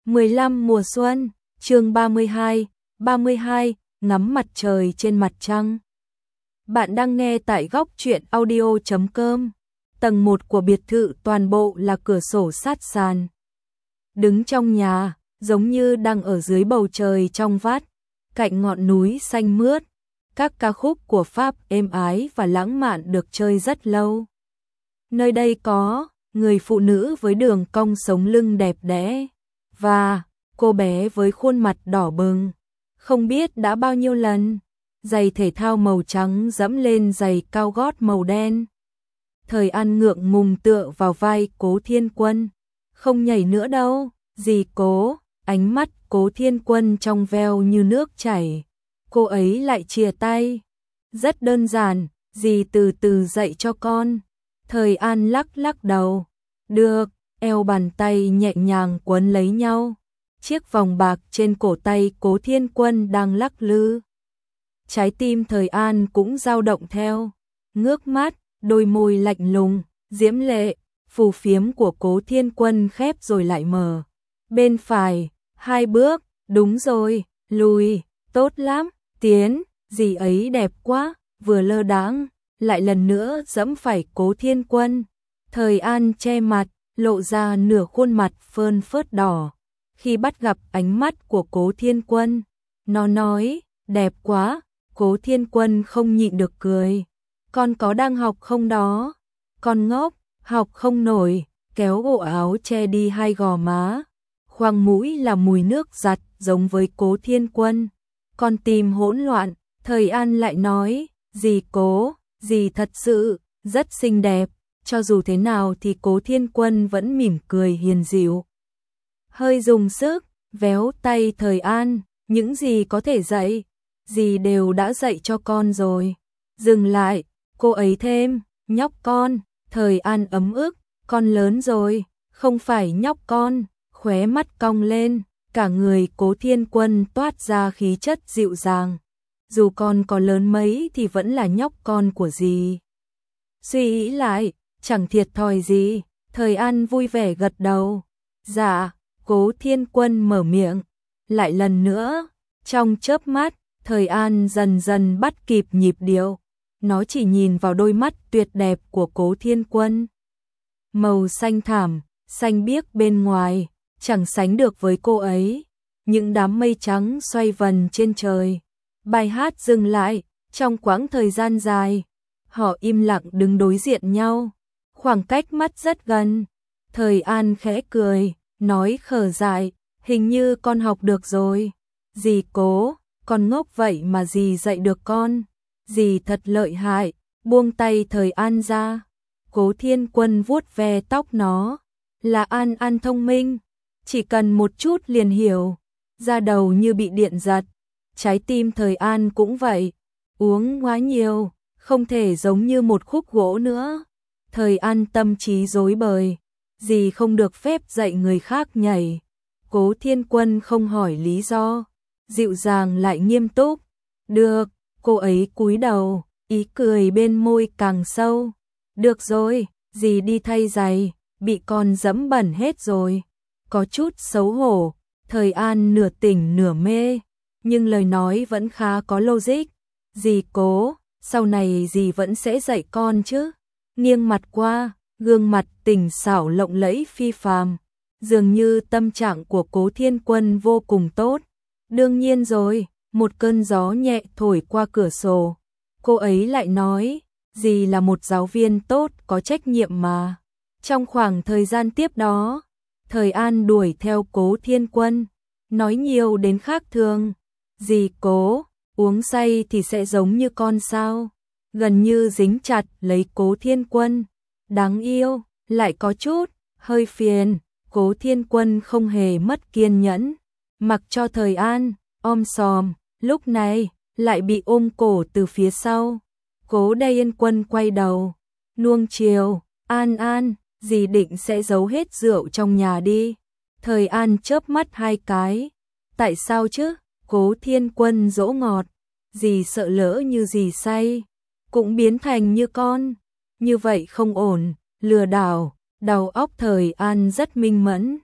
15 mùa xuân, chương 32, ngắm mặt trời trên mặt trăng. Bạn đang nghe tại góc truyện audio.com. Tầng 1 của biệt thự toàn bộ là cửa sổ sát sàn. Đứng trong nhà, giống như đang ở dưới bầu trời trong vắt, cạnh ngọn núi xanh mướt. Các ca khúc của Pháp êm ái và lãng mạn được chơi rất lâu. Nơi đây có người phụ nữ với đường cong sống lưng đẹp đẽ và cô bé với khuôn mặt đỏ bừng, không biết đã bao nhiêu lần, giày thể thao màu trắng dẫm lên giày cao gót màu đen. Thời An ngượng ngùng tựa vào vai Cố Thiên Quân. Không nhảy nữa đâu, dì Cố. Ánh mắt Cố Thiên Quân trong veo như nước chảy. Cô ấy lại chìa tay. Rất đơn giản, dì từ từ dạy cho con. Thời An lắc lắc đầu. Được, eo bàn tay nhẹ nhàng quấn lấy nhau. Chiếc vòng bạc trên cổ tay Cố Thiên Quân đang lắc lư. Trái tim Thời An cũng dao động theo. Ngước mắt, đôi môi lạnh lùng, diễm lệ, phù phiếm của Cố Thiên Quân khép rồi lại mở. Bên phải, 2 bước, đúng rồi, lùi, tốt lắm, tiến, dì ấy đẹp quá, vừa lơ đãng, lại lần nữa dẫm phải Cố Thiên Quân. Thời An che mặt, lộ ra nửa khuôn mặt phơn phớt đỏ. Khi bắt gặp ánh mắt của Cố Thiên Quân, nó nói, đẹp quá. Cố Thiên Quân không nhịn được cười. Con có đang học không đó? Con ngốc, học không nổi, kéo ổ áo che đi 2 gò má. Khoang mũi là mùi nước giặt giống với Cố Thiên Quân. Con tim hỗn loạn, Thời An lại nói, dì Cố, dì thật sự, rất xinh đẹp. Cho dù thế nào thì Cố Thiên Quân vẫn mỉm cười hiền dịu. Hơi dùng sức, véo tay Thời An, những gì có thể dạy, dì đều đã dạy cho con rồi. Dừng lại, cô ấy thêm, nhóc con. Thời An ấm ức, con lớn rồi, không phải nhóc con. Khóe mắt cong lên, cả người Cố Thiên Quân toát ra khí chất dịu dàng. Dù con có lớn mấy thì vẫn là nhóc con của dì. Suy nghĩ lại, chẳng thiệt thòi gì. Thời An vui vẻ gật đầu. Dạ. Cố Thiên Quân mở miệng. Lại lần nữa, trong chớp mắt, Thời An dần dần bắt kịp nhịp điệu. Nó chỉ nhìn vào đôi mắt tuyệt đẹp của Cố Thiên Quân. Màu xanh thẳm, xanh biếc bên ngoài, chẳng sánh được với cô ấy. Những đám mây trắng xoay vần trên trời. Bài hát dừng lại, trong quãng thời gian dài. Họ im lặng đứng đối diện nhau. Khoảng cách mắt rất gần. Thời An khẽ cười, nói khờ dại, hình như con học được rồi. Dì Cố, con ngốc vậy mà dì dạy được con. Dì thật lợi hại, buông tay Thời An ra. Cố Thiên Quân vuốt ve tóc nó. Là An An thông minh, chỉ cần một chút liền hiểu. Da đầu như bị điện giật. Trái tim Thời An cũng vậy. Uống quá nhiều, không thể giống như một khúc gỗ nữa. Thời An tâm trí rối bời. Dì không được phép dạy người khác nhảy. Cố Thiên Quân không hỏi lý do. Dịu dàng lại nghiêm túc. Được, cô ấy cúi đầu, ý cười bên môi càng sâu. Được rồi, dì đi thay giày, bị con dẫm bẩn hết rồi. Có chút xấu hổ. Thời An nửa tỉnh nửa mê, nhưng lời nói vẫn khá có logic. Dì Cố, sau này dì vẫn sẽ dạy con chứ. Nghiêng mặt qua, gương mặt tỉnh xảo lộng lẫy phi phàm. Dường như tâm trạng của Cố Thiên Quân vô cùng tốt. Đương nhiên rồi, một cơn gió nhẹ thổi qua cửa sổ. Cô ấy lại nói, dì là một giáo viên tốt, có trách nhiệm mà. Trong khoảng thời gian tiếp đó, Thời An đuổi theo Cố Thiên Quân, nói nhiều đến khác thường. Dì Cố, uống say thì sẽ giống như con sao? Gần như dính chặt lấy Cố Thiên Quân. Đáng yêu, lại có chút, hơi phiền. Cố Thiên Quân không hề mất kiên nhẫn. Mặc cho Thời An, om sòm, lúc này, lại bị ôm cổ từ phía sau. Cố Thiên Quân quay đầu, nuông chiều, An An, dì định sẽ giấu hết rượu trong nhà đi. Thời An chớp mắt 2 cái. Tại sao chứ? Cố Thiên Quân dỗ ngọt. Dì sợ lỡ như dì say, cũng biến thành như con. Như vậy không ổn, lừa đảo. Đầu óc Thời An rất minh mẫn.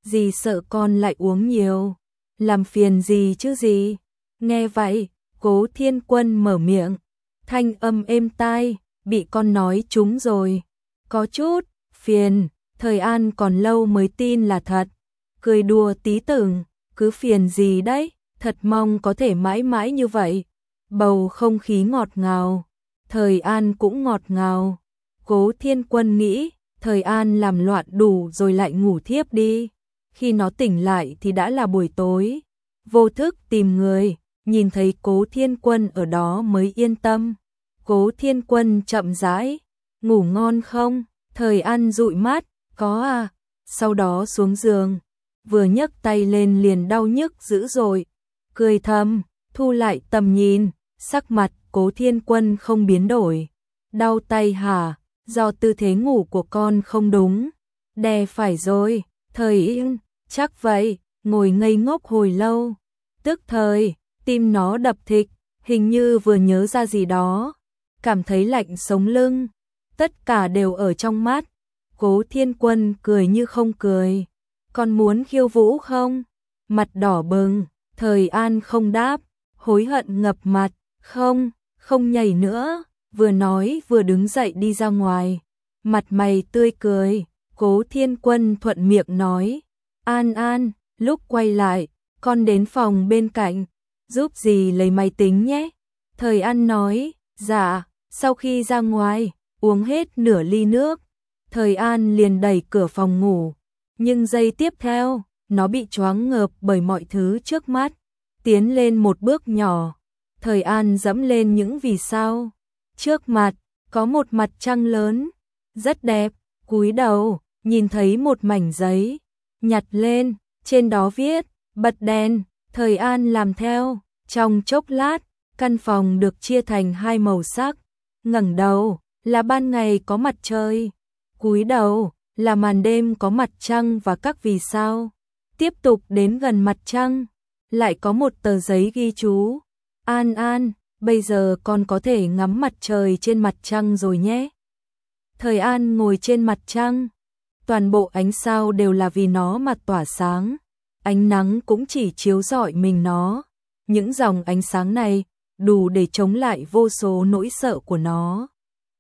dì sợ con lại uống nhiều, làm phiền dì chứ gì. Nghe vậy, Cố Thiên Quân mở miệng, thanh âm êm tai, bị con nói trúng rồi. Có chút phiền, Thời An còn lâu mới tin là thật. Cười đùa tí tưởng, cứ phiền gì đấy, thật mong có thể mãi mãi như vậy. Bầu không khí ngọt ngào, Thời An cũng ngọt ngào. Cố Thiên Quân nghĩ, Thời An làm loạn đủ rồi lại ngủ thiếp đi. Khi nó tỉnh lại thì đã là buổi tối. Vô thức tìm người, nhìn thấy Cố Thiên Quân ở đó mới yên tâm. Cố Thiên Quân chậm rãi, ngủ ngon không? Thời An dụi mắt, có à. Sau đó xuống giường, vừa nhấc tay lên liền đau nhức dữ dội. Cười thầm, thu lại tầm nhìn, sắc mặt Cố Thiên Quân không biến đổi. Đau tay hả? Do tư thế ngủ của con không đúng. Đè phải rồi. Thời Yên, chắc vậy. Ngồi ngây ngốc hồi lâu. Tức thời, tim nó đập thịch, hình như vừa nhớ ra gì đó. Cảm thấy lạnh sống lưng. Tất cả đều ở trong mắt. Cố Thiên Quân cười như không cười. Con muốn khiêu vũ không? Mặt đỏ bừng, Thời An không đáp, hối hận ngập mặt. Không, không nhảy nữa. Vừa nói vừa đứng dậy đi ra ngoài. Mặt mày tươi cười. Cố Thiên Quân thuận miệng nói, An An. Lúc quay lại, con đến phòng bên cạnh, giúp dì lấy máy tính nhé. Thời An nói, dạ. Sau khi ra ngoài, uống hết nửa ly nước, Thời An liền đẩy cửa phòng ngủ. Nhưng giây tiếp theo, nó bị choáng ngợp bởi mọi thứ trước mắt. Tiến lên một bước nhỏ, Thời An dẫm lên những vì sao. Trước mặt, có một mặt trăng lớn, rất đẹp. Cúi đầu, nhìn thấy một mảnh giấy, nhặt lên, trên đó viết, bật đèn. Thời An làm theo, trong chốc lát, căn phòng được chia thành hai màu sắc. Ngẩng đầu, là ban ngày có mặt trời. Cúi đầu, là màn đêm có mặt trăng và các vì sao. Tiếp tục đến gần mặt trăng, lại có một tờ giấy ghi chú. An An, bây giờ con có thể ngắm mặt trời trên mặt trăng rồi nhé. Thời An ngồi trên mặt trăng, toàn bộ ánh sao đều là vì nó mà tỏa sáng. Ánh nắng cũng chỉ chiếu rọi mình nó. Những dòng ánh sáng này đủ để chống lại vô số nỗi sợ của nó.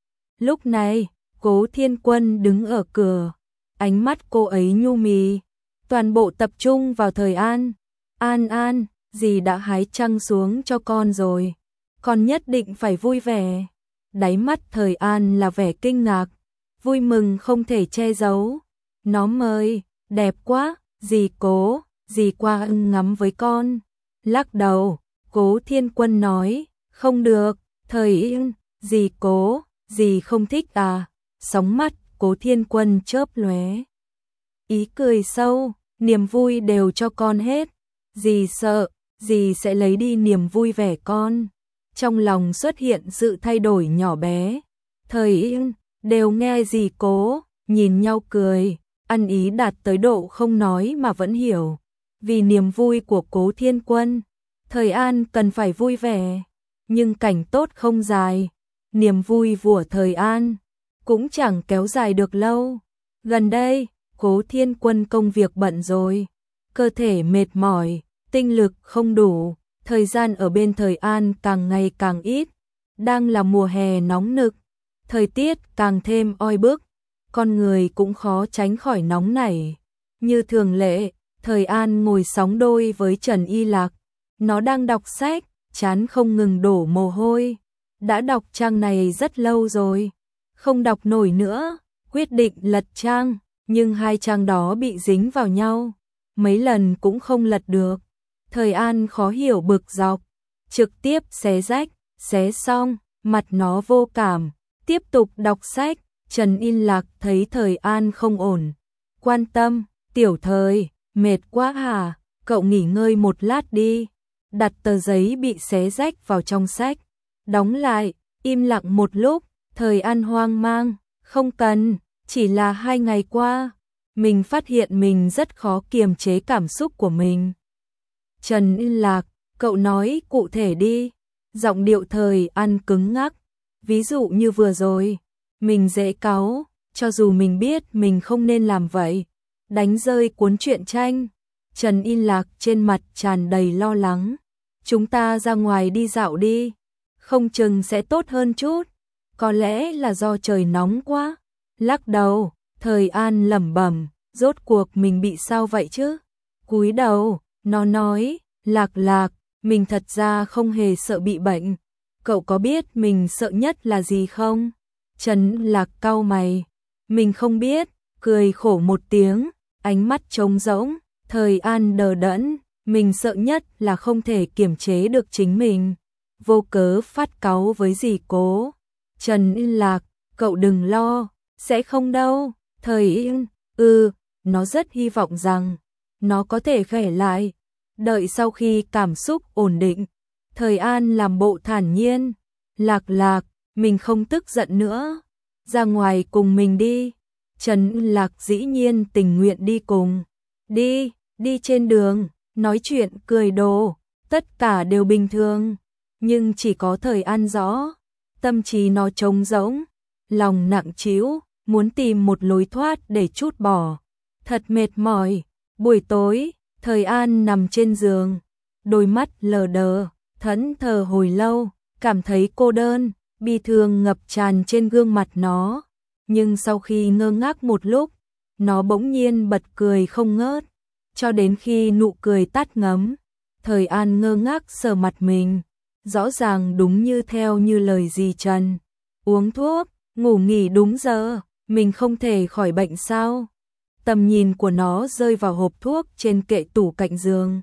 Lúc này, Cố Thiên Quân đứng ở cửa, ánh mắt cô ấy nhu mì, toàn bộ tập trung vào Thời An. An An, dì đã hái trăng xuống cho con rồi, con nhất định phải vui vẻ. Đáy mắt Thời An là vẻ kinh ngạc, vui mừng không thể che giấu. Nó mời, đẹp quá, dì Cố, dì qua ngắm với con. Lắc đầu, Cố Thiên Quân nói, không được. Thời Yên, dì Cố, dì không thích à? Sóng mắt Cố Thiên Quân chớp lóe, ý cười sâu, niềm vui đều cho con hết. Dì sợ, dì sẽ lấy đi niềm vui vẻ con. Trong lòng xuất hiện sự thay đổi nhỏ bé. Thời Yên, đều nghe dì Cố, nhìn nhau cười, ăn ý đạt tới độ không nói mà vẫn hiểu. Vì niềm vui của Cố Thiên Quân, Thời An cần phải vui vẻ. Nhưng cảnh tốt không dài, niềm vui của Thời An cũng chẳng kéo dài được lâu. Gần đây, Cố Thiên Quân công việc bận rồi, cơ thể mệt mỏi, tinh lực không đủ, thời gian ở bên Thời An càng ngày càng ít. Đang là mùa hè nóng nực, thời tiết càng thêm oi bức, con người cũng khó tránh khỏi nóng nảy. Như thường lệ, Thời An ngồi sóng đôi với Trần Y Lạc. Nó đang đọc sách, chán không ngừng đổ mồ hôi. Đã đọc trang này rất lâu rồi, không đọc nổi nữa, quyết định lật trang, nhưng hai trang đó bị dính vào nhau, mấy lần cũng không lật được. Thời An khó hiểu bực dọc, trực tiếp xé rách, xé xong, mặt nó vô cảm, tiếp tục đọc sách. Trần Y Lạc thấy Thời An không ổn, quan tâm, tiểu Thời, mệt quá hả, cậu nghỉ ngơi một lát đi. Đặt tờ giấy bị xé rách vào trong sách, đóng lại, im lặng một lúc. Thời An hoang mang, không cần, chỉ là 2 ngày qua, mình phát hiện mình rất khó kiềm chế cảm xúc của mình. Trần Y Lạc, cậu nói cụ thể đi. Giọng điệu Thời An cứng ngắc. Ví dụ như vừa rồi, mình dễ cáu, cho dù mình biết mình không nên làm vậy, đánh rơi cuốn truyện tranh. Trần In Lạc trên mặt tràn đầy lo lắng. Chúng ta ra ngoài đi dạo đi, không chừng sẽ tốt hơn chút. Có lẽ là do trời nóng quá. Lắc đầu, Thời An lẩm bẩm, rốt cuộc mình bị sao vậy chứ? Cúi đầu, nó nói, Lạc Lạc, mình thật ra không hề sợ bị bệnh. Cậu có biết mình sợ nhất là gì không? Trần Lạc cau mày. Mình không biết, cười khổ một tiếng, ánh mắt trống rỗng. Thời An đờ đẫn, mình sợ nhất là không thể kiềm chế được chính mình. Vô cớ phát cáu với dì Cố. Trần Lạc, cậu đừng lo, sẽ không đâu. Thời Yên, nó rất hy vọng rằng nó có thể khỏe lại. Đợi sau khi cảm xúc ổn định. Thời An làm bộ thản nhiên. Lạc Lạc, mình không tức giận nữa. Ra ngoài cùng mình đi. Trần Lạc dĩ nhiên tình nguyện đi cùng. Đi trên đường, nói chuyện, cười đùa, tất cả đều bình thường. Nhưng chỉ có Thời An rõ. Tâm trí nó trống rỗng, lòng nặng trĩu, muốn tìm một lối thoát để trút bỏ. Thật mệt mỏi. Buổi tối, Thời An nằm trên giường, đôi mắt lờ đờ, thẫn thờ hồi lâu, cảm thấy cô đơn, bi thương ngập tràn trên gương mặt nó. Nhưng sau khi ngơ ngác một lúc, nó bỗng nhiên bật cười không ngớt, cho đến khi nụ cười tắt ngấm. Thời An ngơ ngác sờ mặt mình, rõ ràng đúng như theo như lời dì Trần. Uống thuốc, ngủ nghỉ đúng giờ, mình không thể khỏi bệnh sao? Tầm nhìn của nó rơi vào hộp thuốc trên kệ tủ cạnh giường.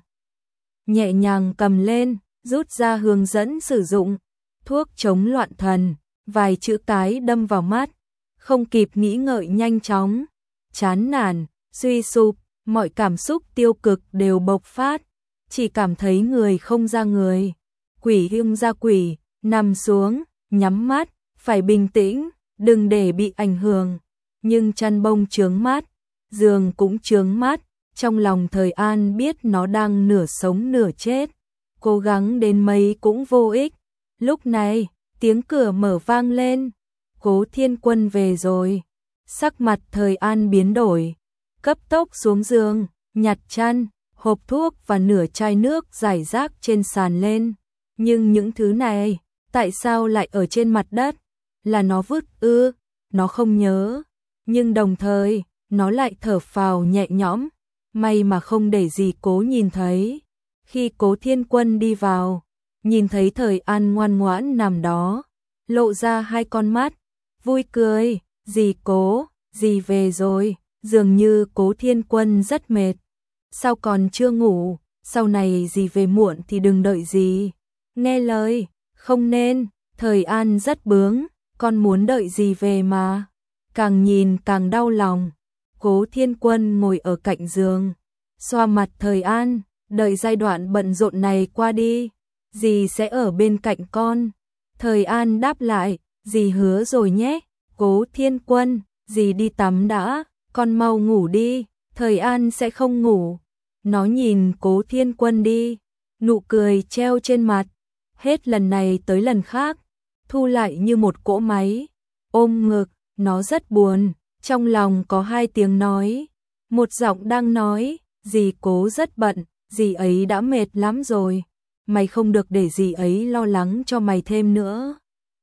Nhẹ nhàng cầm lên, rút ra hướng dẫn sử dụng. Thuốc chống loạn thần, vài chữ cái đâm vào mắt. Không kịp nghĩ ngợi nhanh chóng. Chán nản, suy sụp, mọi cảm xúc tiêu cực đều bộc phát. Chỉ cảm thấy người không ra người, quỷ hương ra quỷ, nằm xuống, nhắm mắt, phải bình tĩnh, đừng để bị ảnh hưởng. Nhưng chăn bông chướng mắt, giường cũng chướng mắt, trong lòng Thời An biết nó đang nửa sống nửa chết. Cố gắng đến mấy cũng vô ích. Lúc này, tiếng cửa mở vang lên. Cố Thiên Quân về rồi. Sắc mặt Thời An biến đổi, cấp tốc xuống giường, nhặt chăn, hộp thuốc và nửa chai nước rải rác trên sàn lên. Nhưng những thứ này, tại sao lại ở trên mặt đất? Là nó vứt ư? Nó không nhớ. Nhưng đồng thời, nó lại thở phào nhẹ nhõm. May mà không để dì Cố nhìn thấy. Khi Cố Thiên Quân đi vào, nhìn thấy Thời An ngoan ngoãn nằm đó, lộ ra hai con mắt, vui cười. Dì Cố, dì về rồi. Dường như Cố Thiên Quân rất mệt. Sao còn chưa ngủ? Sau này dì về muộn thì đừng đợi dì. Nghe lời, không nên. Thời An rất bướng, con muốn đợi dì về mà. Càng nhìn càng đau lòng. Cố Thiên Quân ngồi ở cạnh giường, xoa mặt Thời An, đợi giai đoạn bận rộn này qua đi, dì sẽ ở bên cạnh con. Thời An đáp lại, dì hứa rồi nhé. Cố Thiên Quân, dì đi tắm đã, con mau ngủ đi. Thời An sẽ không ngủ. Nó nhìn Cố Thiên Quân đi, nụ cười treo trên mặt, hết lần này tới lần khác, thu lại như một cỗ máy, ôm ngực. Nó rất buồn, trong lòng có hai tiếng nói. Một giọng đang nói, dì Cố rất bận, dì ấy đã mệt lắm rồi, mày không được để dì ấy lo lắng cho mày thêm nữa.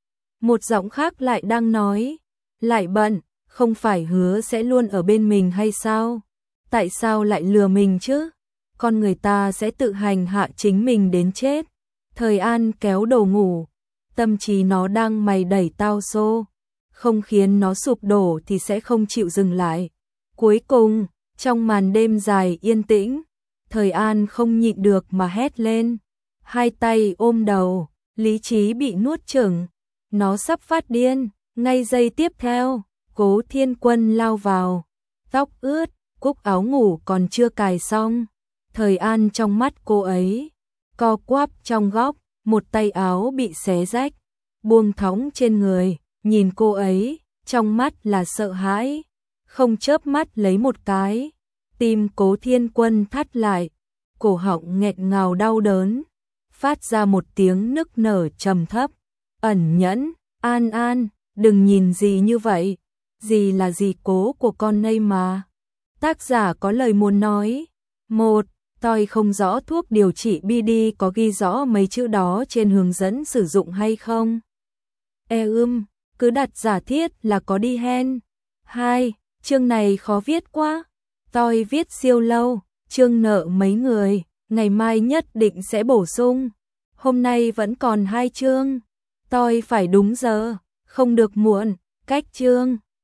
Một giọng khác lại đang nói, lại bận, không phải hứa sẽ luôn ở bên mình hay sao? Tại sao lại lừa mình chứ? Con người ta sẽ tự hành hạ chính mình đến chết. Thời An kéo đầu ngủ, tâm trí nó đang mày đẩy tao xô. Không khiến nó sụp đổ thì sẽ không chịu dừng lại. Cuối cùng, trong màn đêm dài yên tĩnh, Thời An không nhịn được mà hét lên. Hai tay ôm đầu, lý trí bị nuốt chửng. Nó sắp phát điên. Ngay giây tiếp theo, Cố Thiên Quân lao vào. Tóc ướt, cúc áo ngủ còn chưa cài xong. Thời An trong mắt cô ấy, co quắp trong góc, một tay áo bị xé rách, buông thõng trên người. Nhìn cô ấy, trong mắt là sợ hãi, không chớp mắt lấy một cái. Tim Cố Thiên Quân thắt lại, cổ họng nghẹn ngào đau đớn, phát ra một tiếng nức nở trầm thấp, ẩn nhẫn. An An, đừng nhìn dì như vậy, dì là dì Cố của con đây mà. Tác giả có lời muốn nói. 1. Tôi không rõ thuốc điều trị BD có ghi rõ mấy chữ đó trên hướng dẫn sử dụng hay không? Cứ đặt giả thiết là có đi hen. 2. Chương này khó viết quá. Tôi viết siêu lâu, chương nợ mấy người, ngày mai nhất định sẽ bổ sung. Hôm nay vẫn còn 2 chương. Tôi phải đúng giờ, không được muộn, cách chương.